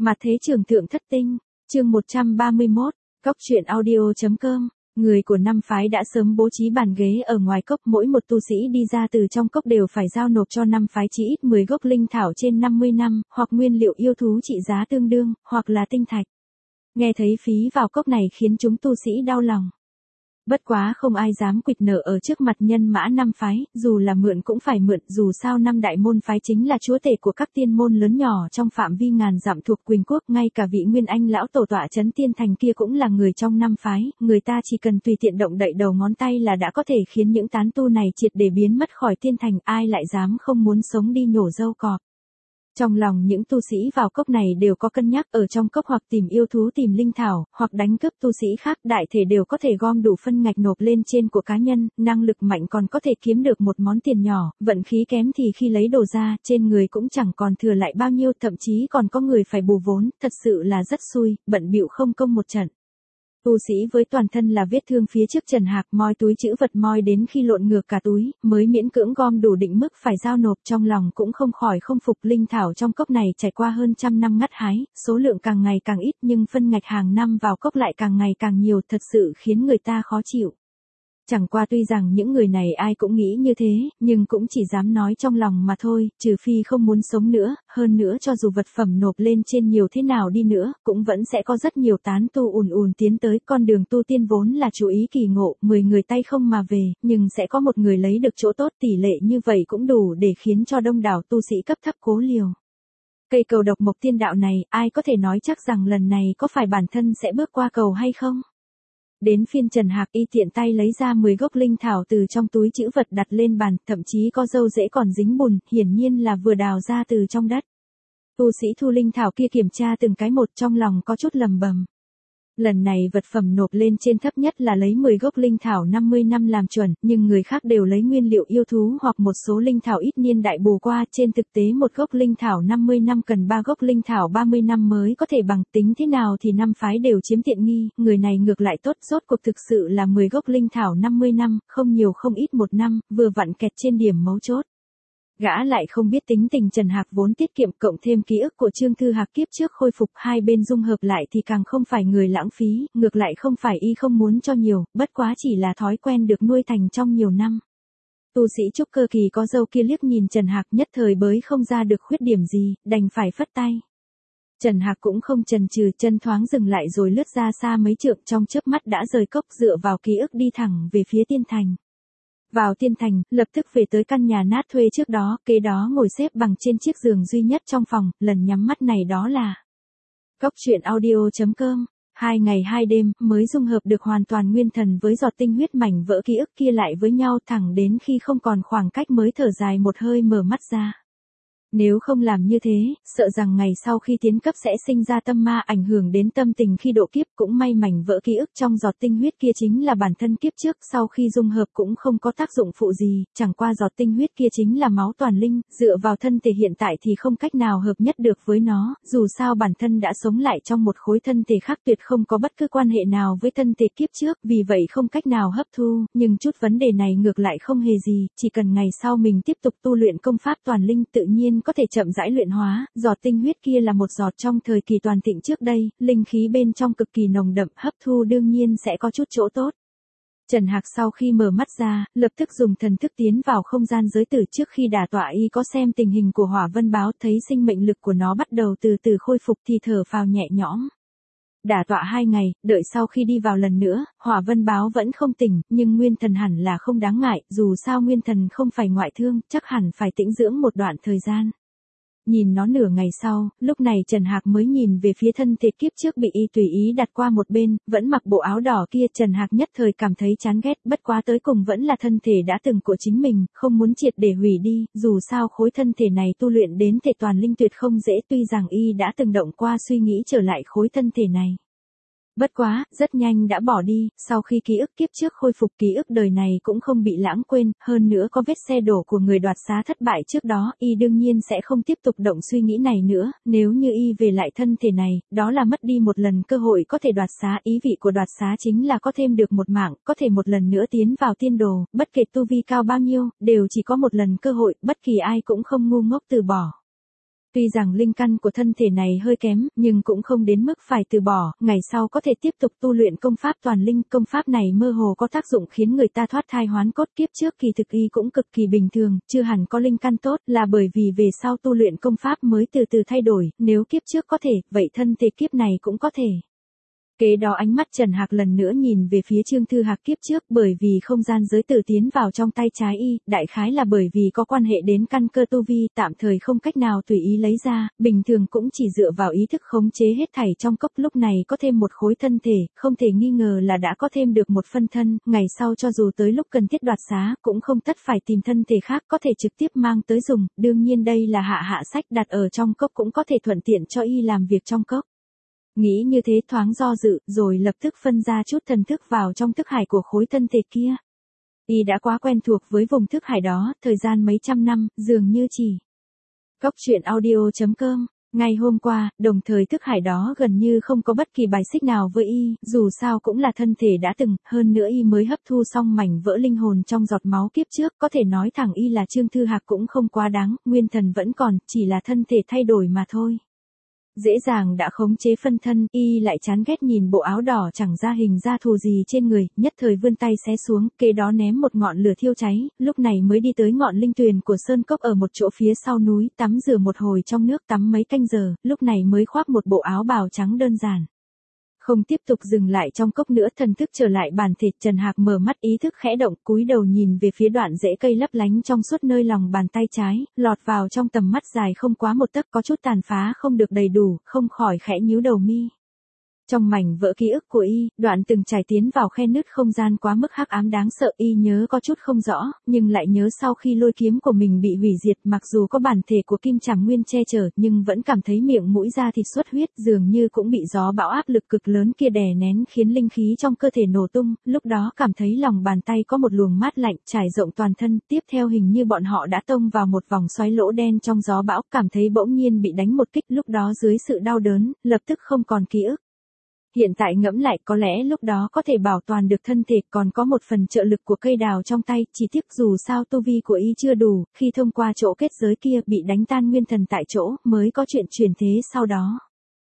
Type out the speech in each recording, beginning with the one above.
Mặt thế trường thượng thất tinh, chương 131, cốc truyện audio.com. Người của năm phái đã sớm bố trí bàn ghế ở ngoài cốc, mỗi một tu sĩ đi ra từ trong cốc đều phải giao nộp cho năm phái chỉ ít 10 gốc linh thảo trên 50 năm, hoặc nguyên liệu yêu thú trị giá tương đương, hoặc là tinh thạch. Nghe thấy phí vào cốc này khiến chúng tu sĩ đau lòng. Bất quá không ai dám quỵt nợ ở trước mặt nhân mã năm phái, dù là mượn cũng phải mượn, dù sao năm đại môn phái chính là chúa tể của các tiên môn lớn nhỏ trong phạm vi ngàn dặm thuộc Quỳnh Quốc, ngay cả vị Nguyên Anh lão tổ tọa trấn tiên thành kia cũng là người trong năm phái, người ta chỉ cần tùy tiện động đậy đầu ngón tay là đã có thể khiến những tán tu này triệt để biến mất khỏi tiên thành, ai lại dám không muốn sống đi nhổ râu cọp. Trong lòng những tu sĩ vào cốc này đều có cân nhắc, ở trong cốc hoặc tìm yêu thú tìm linh thảo, hoặc đánh cướp tu sĩ khác, đại thể đều có thể gom đủ phân ngạch nộp lên trên của cá nhân, năng lực mạnh còn có thể kiếm được một món tiền nhỏ, vận khí kém thì khi lấy đồ ra, trên người cũng chẳng còn thừa lại bao nhiêu, thậm chí còn có người phải bù vốn, thật sự là rất xui, bận bịu không công một trận. Tu sĩ với toàn thân là vết thương phía trước Trần Hạc moi túi trữ vật moi đến khi lộn ngược cả túi, mới miễn cưỡng gom đủ định mức phải giao nộp, trong lòng cũng không khỏi không phục, linh thảo trong cốc này trải qua hơn trăm năm ngắt hái, số lượng càng ngày càng ít nhưng phân ngạch hàng năm vào cốc lại càng ngày càng nhiều, thật sự khiến người ta khó chịu. Chẳng qua tuy rằng những người này ai cũng nghĩ như thế, nhưng cũng chỉ dám nói trong lòng mà thôi, trừ phi không muốn sống nữa, hơn nữa cho dù vật phẩm nộp lên trên nhiều thế nào đi nữa, cũng vẫn sẽ có rất nhiều tán tu ùn ùn tiến tới, con đường tu tiên vốn là chú ý kỳ ngộ, 10 người tay không mà về, nhưng sẽ có một người lấy được chỗ tốt, tỷ lệ như vậy cũng đủ để khiến cho đông đảo tu sĩ cấp thấp cố liều. Cây cầu độc mộc tiên đạo này, ai có thể nói chắc rằng lần này có phải bản thân sẽ bước qua cầu hay không? Đến phiên Trần Hạc, y tiện tay lấy ra 10 gốc linh thảo từ trong túi trữ vật đặt lên bàn, thậm chí có dâu rễ còn dính bùn, hiển nhiên là vừa đào ra từ trong đất. Tu sĩ thu linh thảo kia kiểm tra từng cái một, trong lòng có chút lầm bầm. Lần này vật phẩm nộp lên trên thấp nhất là lấy 10 gốc linh thảo 50 năm làm chuẩn, nhưng người khác đều lấy nguyên liệu yêu thú hoặc một số linh thảo ít niên đại bù qua, trên thực tế một gốc linh thảo 50 năm cần 3 gốc linh thảo 30 năm mới có thể bằng, tính thế nào thì năm phái đều chiếm tiện nghi, người này ngược lại tốt, rốt cuộc thực sự là 10 gốc linh thảo 50 năm, không nhiều không ít một năm, vừa vặn kẹt trên điểm mấu chốt. Gã lại không biết tính tình Trần Hạc vốn tiết kiệm, cộng thêm ký ức của Trương Thư Hạc kiếp trước khôi phục, hai bên dung hợp lại thì càng không phải người lãng phí, ngược lại không phải y không muốn cho nhiều, bất quá chỉ là thói quen được nuôi thành trong nhiều năm. Tu sĩ trúc cơ kỳ có dâu kia liếc nhìn Trần Hạc nhất thời bới không ra được khuyết điểm gì, đành phải phất tay. Trần Hạc cũng không chần chừ, chân thoáng dừng lại rồi lướt ra xa mấy trượng, trong chớp mắt đã rời cốc, dựa vào ký ức đi thẳng về phía tiên thành. Vào tiên thành, lập tức về tới căn nhà nát thuê trước đó, kế đó ngồi xếp bằng trên chiếc giường duy nhất trong phòng, lần nhắm mắt này đó là cốc truyện audio.com. 2 ngày 2 đêm, mới dung hợp được hoàn toàn nguyên thần với giọt tinh huyết mảnh vỡ ký ức kia lại với nhau, thẳng đến khi không còn khoảng cách mới thở dài một hơi mở mắt ra. Nếu không làm như thế, sợ rằng ngày sau khi tiến cấp sẽ sinh ra tâm ma ảnh hưởng đến tâm tình khi độ kiếp, cũng may mảnh vỡ ký ức trong giọt tinh huyết kia chính là bản thân kiếp trước, sau khi dung hợp cũng không có tác dụng phụ gì, chẳng qua giọt tinh huyết kia chính là máu toàn linh, dựa vào thân thể hiện tại thì không cách nào hợp nhất được với nó, dù sao bản thân đã sống lại trong một khối thân thể khác tuyệt không có bất cứ quan hệ nào với thân thể kiếp trước, vì vậy không cách nào hấp thu, nhưng chút vấn đề này ngược lại không hề gì, chỉ cần ngày sau mình tiếp tục tu luyện công pháp toàn linh tự nhiên có thể chậm rãi luyện hóa, giọt tinh huyết kia là một giọt trong thời kỳ toàn thịnh trước đây, linh khí bên trong cực kỳ nồng đậm, hấp thu đương nhiên sẽ có chút chỗ tốt. Trần Hạc sau khi mở mắt ra, lập tức dùng thần thức tiến vào không gian giới tử, trước khi đả tọa y có xem tình hình của Hỏa Vân Báo, thấy sinh mệnh lực của nó bắt đầu từ từ khôi phục thì thở phào nhẹ nhõm. Đả tọa 2 ngày, đợi sau khi đi vào lần nữa, Hỏa Vân Báo vẫn không tỉnh, nhưng nguyên thần hẳn là không đáng ngại, dù sao nguyên thần không phải ngoại thương, chắc hẳn phải tĩnh dưỡng một đoạn thời gian. Nhìn nó nửa ngày sau, lúc này Trần Hạc mới nhìn về phía thân thể kiếp trước bị y tùy ý đặt qua một bên, vẫn mặc bộ áo đỏ kia, Trần Hạc nhất thời cảm thấy chán ghét, bất quá tới cùng vẫn là thân thể đã từng của chính mình, không muốn triệt để hủy đi, dù sao khối thân thể này tu luyện đến thể toàn linh tuyệt không dễ, tuy rằng y đã từng động qua suy nghĩ trở lại khối thân thể này. Bất quá, rất nhanh đã bỏ đi, sau khi ký ức kiếp trước khôi phục, ký ức đời này cũng không bị lãng quên, hơn nữa có vết xe đổ của người đoạt xá thất bại trước đó, y đương nhiên sẽ không tiếp tục động suy nghĩ này nữa, nếu như y về lại thân thể này, đó là mất đi một lần cơ hội có thể đoạt xá, ý vị của đoạt xá chính là có thêm được một mạng, có thể một lần nữa tiến vào tiên đồ, bất kể tu vi cao bao nhiêu, đều chỉ có một lần cơ hội, bất kỳ ai cũng không ngu ngốc từ bỏ. Tuy rằng linh căn của thân thể này hơi kém, nhưng cũng không đến mức phải từ bỏ, ngày sau có thể tiếp tục tu luyện công pháp toàn linh. Công pháp này mơ hồ có tác dụng khiến người ta thoát thai hoán cốt. Kiếp trước kỳ thực y cũng cực kỳ bình thường, chưa hẳn có linh căn tốt, là bởi vì về sau tu luyện công pháp mới từ từ thay đổi, nếu kiếp trước có thể, vậy thân thể kiếp này cũng có thể. Kế đó ánh mắt Trần Hạc lần nữa nhìn về phía Trương Thư Hạc kiếp trước, bởi vì không gian giới tử tiến vào trong tay trái y, đại khái là bởi vì có quan hệ đến căn cơ tu vi, tạm thời không cách nào tùy ý lấy ra, bình thường cũng chỉ dựa vào ý thức khống chế hết thảy trong cốc. Lúc này có thêm một khối thân thể, không thể nghi ngờ là đã có thêm được một phân thân, ngày sau cho dù tới lúc cần thiết đoạt xá, cũng không tất phải tìm thân thể khác, có thể trực tiếp mang tới dùng. Đương nhiên đây là hạ sách đặt ở trong cốc cũng có thể thuận tiện cho y làm việc trong cốc. Nghĩ như thế thoáng do dự, rồi lập tức phân ra chút thần thức vào trong thức hải của khối thân thể kia. Y đã quá quen thuộc với vùng thức hải đó, thời gian mấy trăm năm, dường như chỉ. Cốc truyện audio.com. Ngày hôm qua, đồng thời thức hải đó gần như không có bất kỳ bài xích nào với y, dù sao cũng là thân thể đã từng, hơn nữa y mới hấp thu xong mảnh vỡ linh hồn trong giọt máu kiếp trước, có thể nói thẳng y là Trương Thư Hạc cũng không quá đáng, nguyên thần vẫn còn, chỉ là thân thể thay đổi mà thôi. Dễ dàng đã khống chế phân thân, y lại chán ghét nhìn bộ áo đỏ chẳng ra hình ra thù gì trên người, nhất thời vươn tay xé xuống, kế đó ném một ngọn lửa thiêu cháy, lúc này mới đi tới ngọn linh tuyền của sơn cốc ở một chỗ phía sau núi, tắm rửa một hồi trong nước tắm mấy canh giờ, lúc này mới khoác một bộ áo bào trắng đơn giản. Không tiếp tục dừng lại trong cốc nữa, thần thức trở lại bản thể. Trần Hạc mở mắt, ý thức khẽ động, cúi đầu nhìn về phía đoạn rễ cây lấp lánh trong suốt nơi lòng bàn tay trái, lọt vào trong tầm mắt dài không quá một tấc, có chút tàn phá không được đầy đủ, không khỏi khẽ nhíu đầu mi. Trong mảnh vỡ ký ức của y, đoạn từng trải tiến vào khe nứt không gian quá mức hắc ám đáng sợ, y nhớ có chút không rõ, nhưng lại nhớ sau khi lôi kiếm của mình bị hủy diệt, mặc dù có bản thể của Kim Trảm Nguyên che chở, nhưng vẫn cảm thấy miệng mũi ra thịt xuất huyết, dường như cũng bị gió bão áp lực cực lớn kia đè nén khiến linh khí trong cơ thể nổ tung, lúc đó cảm thấy lòng bàn tay có một luồng mát lạnh trải rộng toàn thân, tiếp theo hình như bọn họ đã tông vào một vòng xoáy lỗ đen trong gió bão, cảm thấy bỗng nhiên bị đánh một kích, lúc đó dưới sự đau đớn, lập tức không còn ký ức. Hiện tại ngẫm lại có lẽ lúc đó có thể bảo toàn được thân thể, còn có một phần trợ lực của cây đào trong tay, chỉ tiếc dù sao tu vi của y chưa đủ, khi thông qua chỗ kết giới kia bị đánh tan nguyên thần tại chỗ, mới có chuyện chuyển thế sau đó.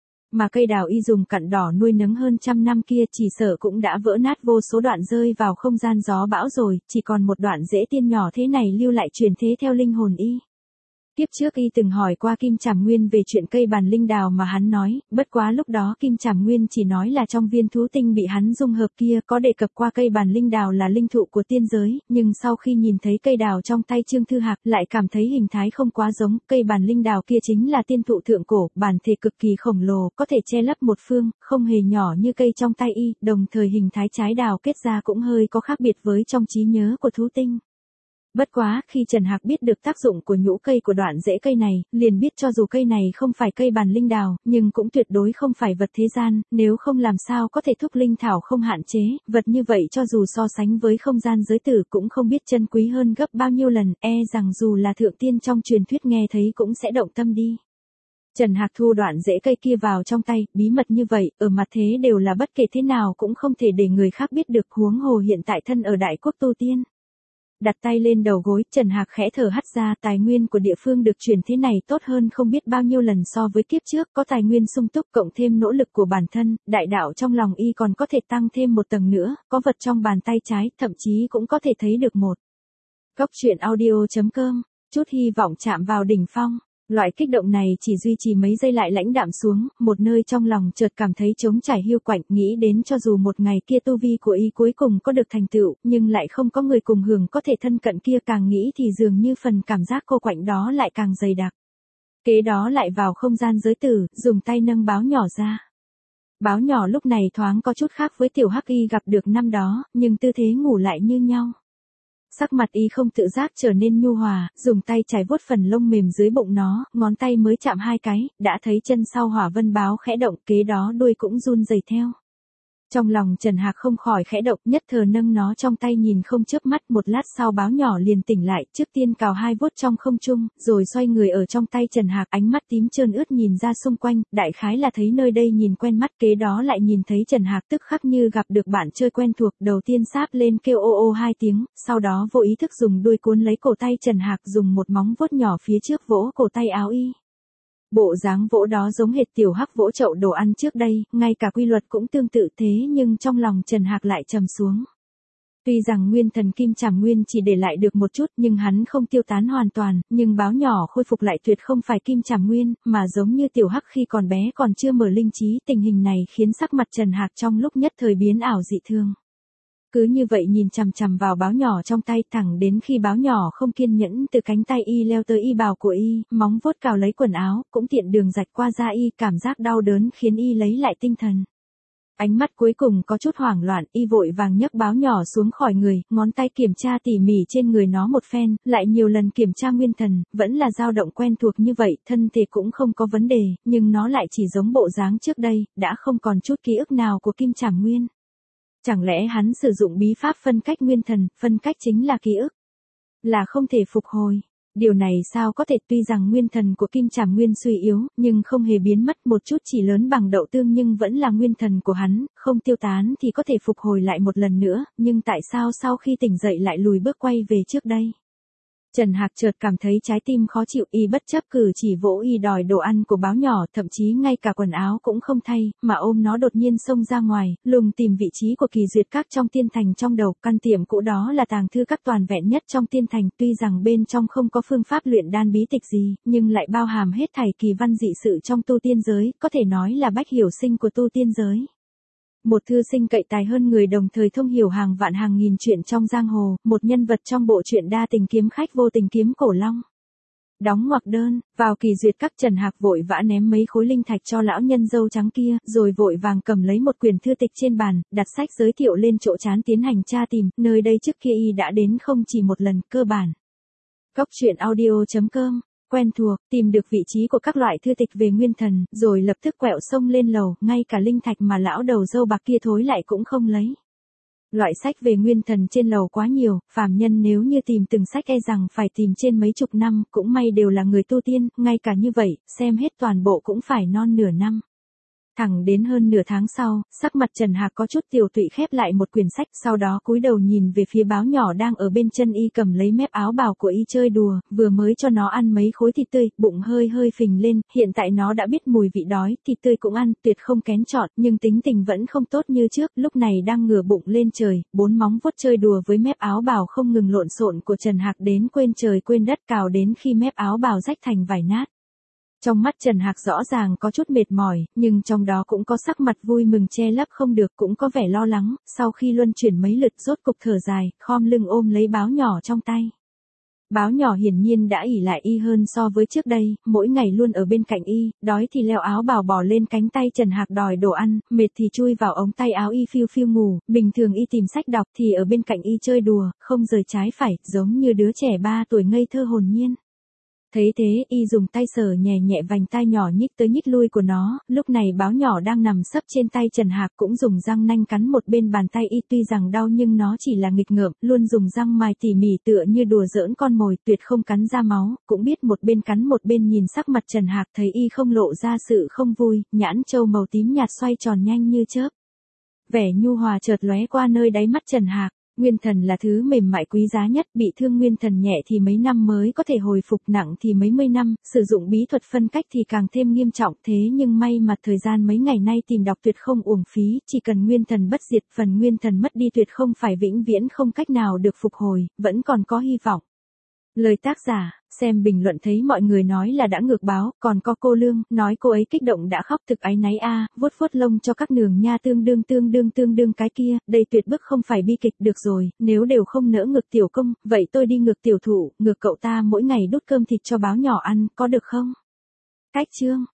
Mà cây đào y dùng cặn đỏ nuôi nấng hơn trăm năm kia chỉ sợ cũng đã vỡ nát vô số đoạn rơi vào không gian gió bão rồi, chỉ còn một đoạn rễ tiên nhỏ thế này lưu lại truyền thế theo linh hồn y. Tiếp trước y từng hỏi qua Kim Trảm Nguyên về chuyện cây bàn linh đào mà hắn nói, bất quá lúc đó Kim Trảm Nguyên chỉ nói là trong viên thú tinh bị hắn dung hợp kia có đề cập qua cây bàn linh đào là linh thụ của tiên giới, nhưng sau khi nhìn thấy cây đào trong tay Trương Thư Hạc lại cảm thấy hình thái không quá giống, cây bàn linh đào kia chính là tiên thụ thượng cổ, bản thể cực kỳ khổng lồ, có thể che lấp một phương, không hề nhỏ như cây trong tay y, đồng thời hình thái trái đào kết ra cũng hơi có khác biệt với trong trí nhớ của thú tinh. Bất quá, khi Trần Hạc biết được tác dụng của nhũ cây của đoạn rễ cây này, liền biết cho dù cây này không phải cây bàn linh đào, nhưng cũng tuyệt đối không phải vật thế gian, nếu không làm sao có thể thúc linh thảo không hạn chế, vật như vậy cho dù so sánh với không gian giới tử cũng không biết chân quý hơn gấp bao nhiêu lần, rằng dù là thượng tiên trong truyền thuyết nghe thấy cũng sẽ động tâm đi. Trần Hạc thu đoạn rễ cây kia vào trong tay, bí mật như vậy, ở mặt thế đều là bất kể thế nào cũng không thể để người khác biết được, huống hồ hiện tại thân ở đại quốc tu tiên. Đặt tay lên đầu gối, Trần Hạc khẽ thở hắt ra, tài nguyên của địa phương được chuyển thế này tốt hơn không biết bao nhiêu lần so với kiếp trước, có tài nguyên sung túc cộng thêm nỗ lực của bản thân, đại đạo trong lòng y còn có thể tăng thêm một tầng nữa, có vật trong bàn tay trái, thậm chí cũng có thể thấy được một. Cốc truyện audio.com, chút hy vọng chạm vào đỉnh phong. Loại kích động này chỉ duy trì mấy giây lại lãnh đạm xuống, một nơi trong lòng chợt cảm thấy trống trải hiu quạnh, nghĩ đến cho dù một ngày kia tu vi của y cuối cùng có được thành tựu, nhưng lại không có người cùng hưởng có thể thân cận kia, càng nghĩ thì dường như phần cảm giác cô quạnh đó lại càng dày đặc. Kế đó lại vào không gian giới tử, dùng tay nâng báo nhỏ ra. Báo nhỏ lúc này thoáng có chút khác với tiểu hắc y gặp được năm đó, nhưng tư thế ngủ lại như nhau. Sắc mặt y không tự giác trở nên nhu hòa, dùng tay chải vuốt phần lông mềm dưới bụng nó, ngón tay mới chạm hai cái, đã thấy chân sau hỏa vân báo khẽ động, kế đó đuôi cũng run rẩy theo. Trong lòng Trần Hạc không khỏi khẽ động, nhất thời nâng nó trong tay nhìn không chớp mắt, một lát sau báo nhỏ liền tỉnh lại, trước tiên cào hai vuốt trong không trung, rồi xoay người ở trong tay Trần Hạc, ánh mắt tím trơn ướt nhìn ra xung quanh, đại khái là thấy nơi đây nhìn quen mắt, kế đó lại nhìn thấy Trần Hạc tức khắc như gặp được bạn chơi quen thuộc, đầu tiên sáp lên kêu ô ô hai tiếng, sau đó vô ý thức dùng đuôi cuốn lấy cổ tay Trần Hạc, dùng một móng vuốt nhỏ phía trước vỗ cổ tay áo y. Bộ dáng vỗ đó giống hệt Tiểu Hắc vỗ chậu đồ ăn trước đây, ngay cả quy luật cũng tương tự thế nhưng trong lòng Trần Hạc lại trầm xuống. Tuy rằng nguyên thần kim trảm nguyên chỉ để lại được một chút nhưng hắn không tiêu tán hoàn toàn, nhưng báo nhỏ khôi phục lại tuyệt không phải kim trảm nguyên, mà giống như Tiểu Hắc khi còn bé còn chưa mở linh trí. Tình hình này khiến sắc mặt Trần Hạc trong lúc nhất thời biến ảo dị thương. Cứ như vậy nhìn chằm chằm vào báo nhỏ trong tay thẳng đến khi báo nhỏ không kiên nhẫn từ cánh tay y leo tới y bào của y, móng vuốt cào lấy quần áo, cũng tiện đường rạch qua da y, cảm giác đau đớn khiến y lấy lại tinh thần. Ánh mắt cuối cùng có chút hoảng loạn, y vội vàng nhấc báo nhỏ xuống khỏi người, ngón tay kiểm tra tỉ mỉ trên người nó một phen, lại nhiều lần kiểm tra nguyên thần, vẫn là dao động quen thuộc như vậy, thân thể cũng không có vấn đề, nhưng nó lại chỉ giống bộ dáng trước đây, đã không còn chút ký ức nào của kim trảm nguyên. Chẳng lẽ hắn sử dụng bí pháp phân cách nguyên thần, phân cách chính là ký ức, là không thể phục hồi. Điều này sao có thể, tuy rằng nguyên thần của kim trảm nguyên suy yếu, nhưng không hề biến mất, một chút chỉ lớn bằng đậu tương nhưng vẫn là nguyên thần của hắn, không tiêu tán thì có thể phục hồi lại một lần nữa, nhưng tại sao sau khi tỉnh dậy lại lùi bước quay về trước đây? Trần Hạc chợt cảm thấy trái tim khó chịu, y bất chấp cử chỉ vỗ y đòi đồ ăn của báo nhỏ, thậm chí ngay cả quần áo cũng không thay, mà ôm nó đột nhiên xông ra ngoài, lùng tìm vị trí của Kỳ Duyệt Các trong tiên thành trong đầu. Căn tiệm cũ đó là tàng thư các toàn vẹn nhất trong tiên thành, tuy rằng bên trong không có phương pháp luyện đan bí tịch gì, nhưng lại bao hàm hết thảy kỳ văn dị sự trong tu tiên giới, có thể nói là bách hiểu sinh của tu tiên giới. Một thư sinh cậy tài hơn người, đồng thời thông hiểu hàng vạn hàng nghìn chuyện trong giang hồ, một nhân vật trong bộ truyện đa tình kiếm khách Vô Tình Kiếm Cổ Long. Đóng ngoặc đơn, vào Kỳ Duyệt Các, Trần Hạc vội vã ném mấy khối linh thạch cho lão nhân dâu trắng kia, rồi vội vàng cầm lấy một quyển thư tịch trên bàn, đặt sách giới thiệu lên chỗ trán tiến hành tra tìm, nơi đây trước kia y đã đến không chỉ một lần, cơ bản. Cóc truyện audio.com quen thuộc, tìm được vị trí của các loại thư tịch về nguyên thần, rồi lập tức quẹo sông lên lầu, ngay cả linh thạch mà lão đầu dâu bạc kia thối lại cũng không lấy. Loại sách về nguyên thần trên lầu quá nhiều, phàm nhân nếu như tìm từng sách e rằng phải tìm trên mấy chục năm, cũng may đều là người tu tiên, ngay cả như vậy, xem hết toàn bộ cũng phải non nửa năm. Thẳng đến hơn nửa tháng sau, sắc mặt Trần Hạc có chút tiều tụy khép lại một quyển sách, sau đó cúi đầu nhìn về phía báo nhỏ đang ở bên chân y, cầm lấy mép áo bào của y chơi đùa, vừa mới cho nó ăn mấy khối thịt tươi, bụng hơi hơi phình lên, hiện tại nó đã biết mùi vị đói, thịt tươi cũng ăn, tuyệt không kén chọn, nhưng tính tình vẫn không tốt như trước, lúc này đang ngửa bụng lên trời, bốn móng vuốt chơi đùa với mép áo bào không ngừng lộn xộn của Trần Hạc đến quên trời quên đất, cào đến khi mép áo bào rách thành vài nát. Trong mắt Trần Hạc rõ ràng có chút mệt mỏi, nhưng trong đó cũng có sắc mặt vui mừng che lấp không được, cũng có vẻ lo lắng, sau khi luân chuyển mấy lượt rốt cục thở dài, khom lưng ôm lấy báo nhỏ trong tay. Báo nhỏ hiển nhiên đã ỷ lại y hơn so với trước đây, mỗi ngày luôn ở bên cạnh y, đói thì leo áo bào bò lên cánh tay Trần Hạc đòi đồ ăn, mệt thì chui vào ống tay áo y phiêu phiêu ngủ, bình thường y tìm sách đọc thì ở bên cạnh y chơi đùa, không rời trái phải, giống như đứa trẻ 3 tuổi ngây thơ hồn nhiên. Thấy thế, y dùng tay sờ nhẹ nhẹ vành tai nhỏ nhích tới nhích lui của nó, lúc này báo nhỏ đang nằm sấp trên tay Trần Hạc cũng dùng răng nanh cắn một bên bàn tay y, tuy rằng đau nhưng nó chỉ là nghịch ngợm, luôn dùng răng mài tỉ mỉ tựa như đùa giỡn con mồi, tuyệt không cắn ra máu, cũng biết một bên cắn một bên nhìn sắc mặt Trần Hạc, thấy y không lộ ra sự không vui, nhãn châu màu tím nhạt xoay tròn nhanh như chớp. Vẻ nhu hòa chợt lóe qua nơi đáy mắt Trần Hạc. Nguyên thần là thứ mềm mại quý giá nhất, bị thương nguyên thần nhẹ thì mấy năm mới có thể hồi phục, nặng thì mấy mươi năm, sử dụng bí thuật phân cách thì càng thêm nghiêm trọng, thế nhưng may mà thời gian mấy ngày nay tìm đọc tuyệt không uổng phí, chỉ cần nguyên thần bất diệt, phần nguyên thần mất đi tuyệt không phải vĩnh viễn không cách nào được phục hồi, vẫn còn có hy vọng. Lời tác giả, xem bình luận thấy mọi người nói là đã ngược báo, còn có cô Lương, nói cô ấy kích động đã khóc, thực áy náy a, vuốt vuốt lông cho các nường nha, tương đương cái kia, đây tuyệt bức không phải bi kịch, được rồi, nếu đều không nỡ ngược tiểu công, vậy tôi đi ngược tiểu thủ, ngược cậu ta mỗi ngày đút cơm thịt cho báo nhỏ ăn, có được không? Cách chương